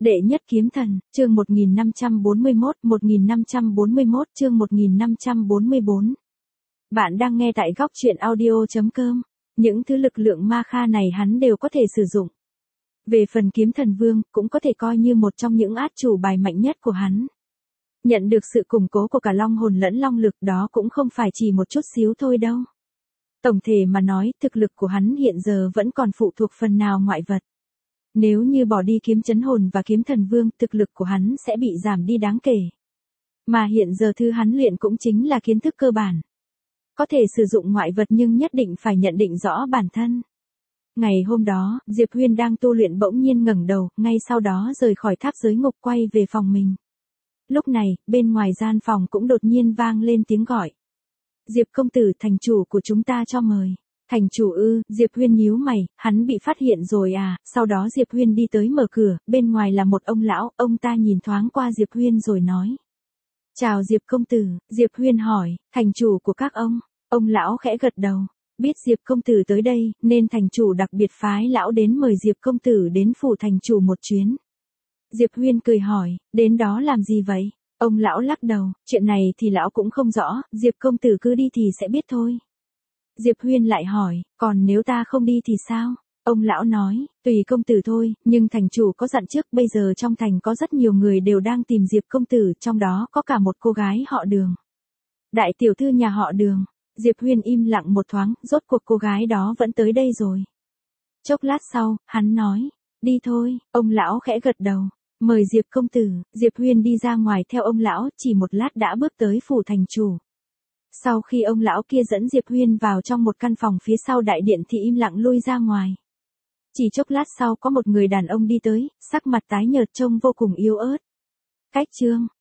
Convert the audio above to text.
Đệ nhất kiếm thần, chương 1541, chương 1544. Bạn đang nghe tại góc truyện audio.com. Những thứ lực lượng ma kha này hắn đều có thể sử dụng. Về phần kiếm thần vương, cũng có thể coi như một trong những át chủ bài mạnh nhất của hắn. Nhận được sự củng cố của cả long hồn lẫn long lực đó cũng không phải chỉ một chút xíu thôi đâu. Tổng thể mà nói, thực lực của hắn hiện giờ vẫn còn phụ thuộc phần nào ngoại vật. Nếu như bỏ đi kiếm chấn hồn và kiếm thần vương, thực lực của hắn sẽ bị giảm đi đáng kể. Mà hiện giờ thứ hắn luyện cũng chính là kiến thức cơ bản. Có thể sử dụng ngoại vật nhưng nhất định phải nhận định rõ bản thân. Ngày hôm đó, Diệp Huyên đang tu luyện bỗng nhiên ngẩng đầu, ngay sau đó rời khỏi tháp giới ngục quay về phòng mình. Lúc này, bên ngoài gian phòng cũng đột nhiên vang lên tiếng gọi. Diệp công tử, thành chủ của chúng ta cho mời. Thành chủ ư? Diệp Huyên nhíu mày, hắn bị phát hiện rồi à? Sau đó Diệp Huyên đi tới mở cửa, bên ngoài là một ông lão, ông ta nhìn thoáng qua Diệp Huyên rồi nói. Chào Diệp công tử, Diệp Huyên hỏi, thành chủ của các ông lão khẽ gật đầu, biết Diệp công tử tới đây, nên thành chủ đặc biệt phái lão đến mời Diệp công tử đến phủ thành chủ một chuyến. Diệp Huyên cười hỏi, đến đó làm gì vậy? Ông lão lắc đầu, chuyện này thì lão cũng không rõ, Diệp công tử cứ đi thì sẽ biết thôi. Diệp Huyên lại hỏi, còn nếu ta không đi thì sao? Ông lão nói, tùy công tử thôi, nhưng thành chủ có dặn trước, bây giờ trong thành có rất nhiều người đều đang tìm Diệp công tử, trong đó có cả một cô gái họ Đường. Đại tiểu thư nhà họ Đường. Diệp Huyên im lặng một thoáng, rốt cuộc cô gái đó vẫn tới đây rồi. Chốc lát sau, hắn nói, đi thôi, ông lão khẽ gật đầu. Mời Diệp công tử. Diệp Huyên đi ra ngoài theo ông lão, chỉ một lát đã bước tới phủ thành chủ. Sau khi ông lão kia dẫn Diệp Huyên vào trong một căn phòng phía sau đại điện thì im lặng lui ra ngoài. Chỉ chốc lát sau có một người đàn ông đi tới, sắc mặt tái nhợt trông vô cùng yếu ớt. Cách chương,